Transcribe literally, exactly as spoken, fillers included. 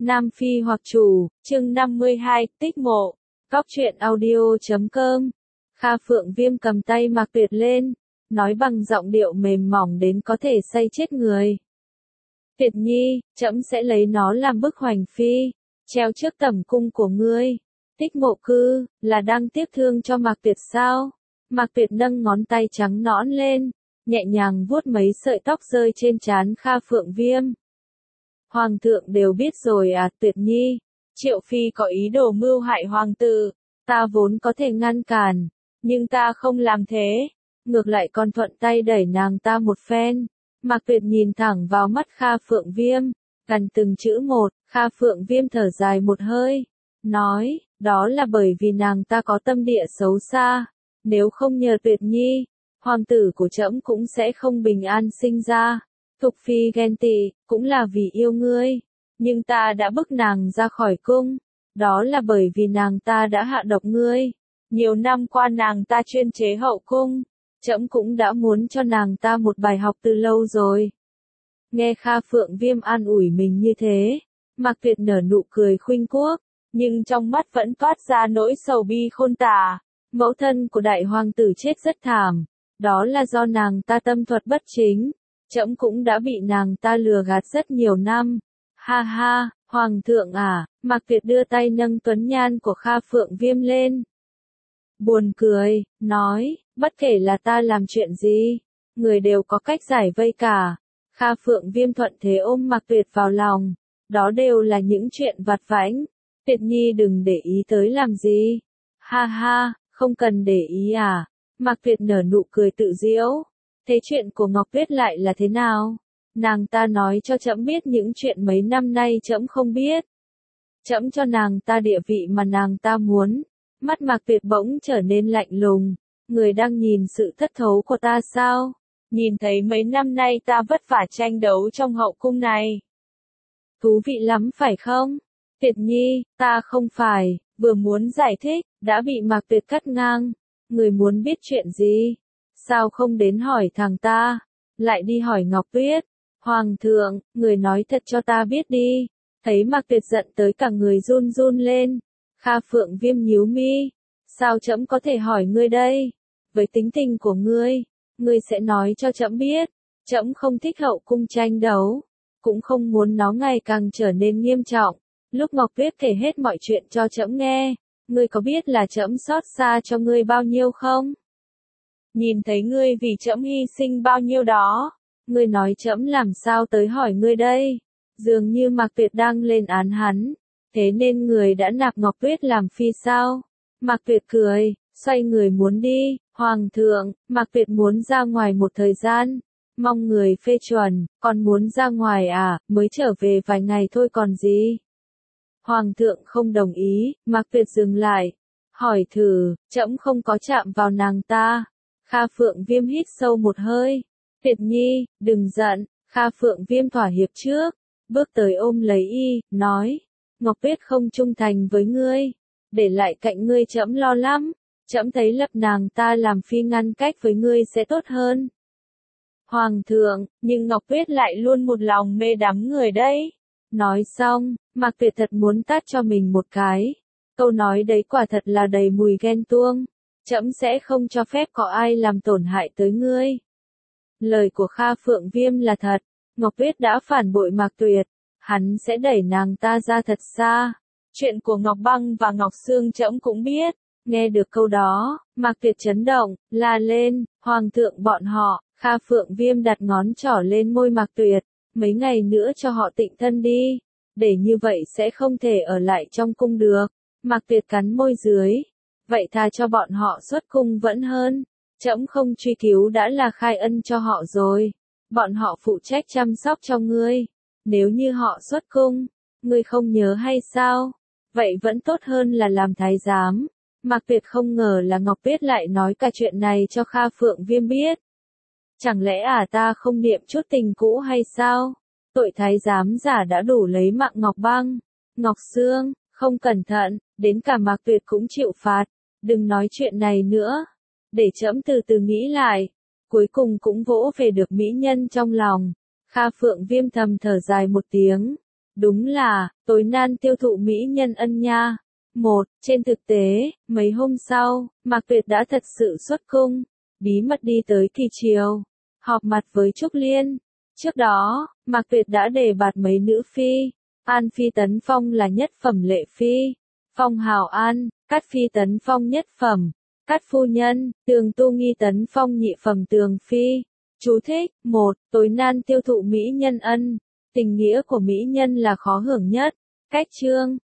Nam Phi hoặc chủ, chương năm mươi hai, tích mộ. Góc truyện audio chấm com. Kha Phượng Viêm cầm tay Mạc Tuyệt lên, nói bằng giọng điệu mềm mỏng đến có thể say chết người. Tuyệt nhi, trẫm sẽ lấy nó làm bức hoành phi, treo trước tẩm cung của ngươi. Tích mộ cư, là đang tiếc thương cho Mạc Tuyệt sao? Mạc Tuyệt nâng ngón tay trắng nõn lên, nhẹ nhàng vuốt mấy sợi tóc rơi trên trán Kha Phượng Viêm. Hoàng thượng đều biết rồi à, Tuyệt nhi. Triệu Phi có ý đồ mưu hại hoàng tử, ta vốn có thể ngăn cản, nhưng ta không làm thế, ngược lại còn thuận tay đẩy nàng ta một phen. Mạc Tuyệt nhìn thẳng vào mắt Kha Phượng Viêm, gần từng chữ một. Kha Phượng Viêm thở dài một hơi, nói, đó là bởi vì nàng ta có tâm địa xấu xa, nếu không nhờ Tuyệt nhi, hoàng tử của trẫm cũng sẽ không bình an sinh ra. Thục Phi ghen tị, cũng là vì yêu ngươi, nhưng ta đã bức nàng ra khỏi cung, đó là bởi vì nàng ta đã hạ độc ngươi. Nhiều năm qua nàng ta chuyên chế hậu cung, trẫm cũng đã muốn cho nàng ta một bài học từ lâu rồi. Nghe Kha Phượng Viêm an ủi mình như thế, Mạc Tuyệt nở nụ cười khuynh quốc, nhưng trong mắt vẫn toát ra nỗi sầu bi khôn tả. Mẫu thân của đại hoàng tử chết rất thảm, đó là do nàng ta tâm thuật bất chính, trẫm cũng đã bị nàng ta lừa gạt rất nhiều năm. Ha ha, hoàng thượng à, Mạc Tuyệt đưa tay nâng tuấn nhan của Kha Phượng Viêm lên. Buồn cười, nói, bất kể là ta làm chuyện gì, người đều có cách giải vây cả. Kha Phượng Viêm thuận thế ôm Mạc Tuyệt vào lòng, đó đều là những chuyện vặt vãnh, Tuyệt nhi đừng để ý tới làm gì. Ha ha, không cần để ý à, Mạc Tuyệt nở nụ cười tự giễu. Thế chuyện của Ngọc Tuyết lại là thế nào? Nàng ta nói cho trẫm biết những chuyện mấy năm nay trẫm không biết. Trẫm cho nàng ta địa vị mà nàng ta muốn. Mắt Mạc Tuyệt bỗng trở nên lạnh lùng. Người đang nhìn sự thất thố của ta sao? Nhìn thấy mấy năm nay ta vất vả tranh đấu trong hậu cung này. Thú vị lắm phải không? Tuyệt nhi, ta không phải, vừa muốn giải thích, đã bị Mạc Tuyệt cắt ngang. Người muốn biết chuyện gì? Sao không đến hỏi thằng ta, lại đi hỏi Ngọc Tuyết? Hoàng thượng, người nói thật cho ta biết đi. Thấy Mạc Tuyệt giận tới cả người run run lên. Kha Phượng Viêm nhíu mi. Sao trẫm có thể hỏi ngươi đây? Với tính tình của ngươi, ngươi sẽ nói cho trẫm biết. Trẫm không thích hậu cung tranh đấu, cũng không muốn nó ngày càng trở nên nghiêm trọng. Lúc Ngọc Tuyết kể hết mọi chuyện cho trẫm nghe, ngươi có biết là trẫm xót xa cho ngươi bao nhiêu không? Nhìn thấy ngươi vì trẫm hy sinh bao nhiêu đó, ngươi nói trẫm làm sao tới hỏi ngươi đây? Dường như Mạc Tuyệt đang lên án hắn, thế nên người đã nạp Ngọc Tuyết làm phi sao? Mạc Tuyệt cười, xoay người muốn đi. Hoàng thượng, Mạc Tuyệt muốn ra ngoài một thời gian, mong người phê chuẩn. Còn muốn ra ngoài à, mới trở về vài ngày thôi còn gì. Hoàng thượng không đồng ý. Mạc Tuyệt dừng lại, hỏi thử, trẫm không có chạm vào nàng ta. Kha Phượng Viêm hít sâu một hơi. Tuyệt nhi, đừng giận. Kha Phượng Viêm thỏa hiệp trước, bước tới ôm lấy y, nói, Ngọc Tuyết không trung thành với ngươi, để lại cạnh ngươi trẫm lo lắm. Trẫm thấy lập nàng ta làm phi ngăn cách với ngươi sẽ tốt hơn. Hoàng thượng, nhưng Ngọc Tuyết lại luôn một lòng mê đắm người đấy. Nói xong, Mạc Tuyệt thật muốn tát cho mình một cái. Câu nói đấy quả thật là đầy mùi ghen tuông. Trẫm sẽ không cho phép có ai làm tổn hại tới ngươi. Lời của Kha Phượng Viêm là thật. Ngọc Tuyết đã phản bội Mạc Tuyệt, hắn sẽ đẩy nàng ta ra thật xa. Chuyện của Ngọc Băng và Ngọc Sương trẫm cũng biết. Nghe được câu đó, Mạc Tuyệt chấn động, la lên, hoàng thượng bọn họ. Kha Phượng Viêm đặt ngón trỏ lên môi Mạc Tuyệt, mấy ngày nữa cho họ tịnh thân đi, để như vậy sẽ không thể ở lại trong cung được. Mạc Tuyệt cắn môi dưới, vậy thà cho bọn họ xuất cung vẫn hơn. Trẫm không truy cứu đã là khai ân cho họ rồi, bọn họ phụ trách chăm sóc cho ngươi. Nếu như họ xuất cung, ngươi không nhớ hay sao? Vậy vẫn tốt hơn là làm thái giám. Mạc Tuyệt không ngờ là Ngọc Tuyết lại nói cả chuyện này cho Kha Phượng Viêm biết. Chẳng lẽ à ta không niệm chút tình cũ hay sao? Tội thái giám giả đã đủ lấy mạng Ngọc Băng, Ngọc Sương, không cẩn thận, đến cả Mạc Tuyệt cũng chịu phạt. Đừng nói chuyện này nữa, để trẫm từ từ nghĩ lại. Cuối cùng cũng vỗ về được mỹ nhân trong lòng. Kha Phượng Viêm thầm thở dài một tiếng, Đúng là, tối nan tiêu thụ mỹ nhân ân nha. Một, trên thực tế, mấy hôm sau, Mạc Tuyệt đã thật sự xuất cung, bí mật đi tới Kỳ Triều, họp mặt với Trúc Liên. Trước đó, Mạc Tuyệt đã đề bạt mấy nữ phi, An Phi tấn phong là nhất phẩm lệ phi, phong hào an, Cát Phi tấn phong nhất phẩm, Cát phu nhân, Tường Tu Nghi tấn phong nhị phẩm Tường phi. Chú thích: một. Tối nan tiêu thụ mỹ nhân ân. Tình nghĩa của mỹ nhân là khó hưởng nhất. Cách chương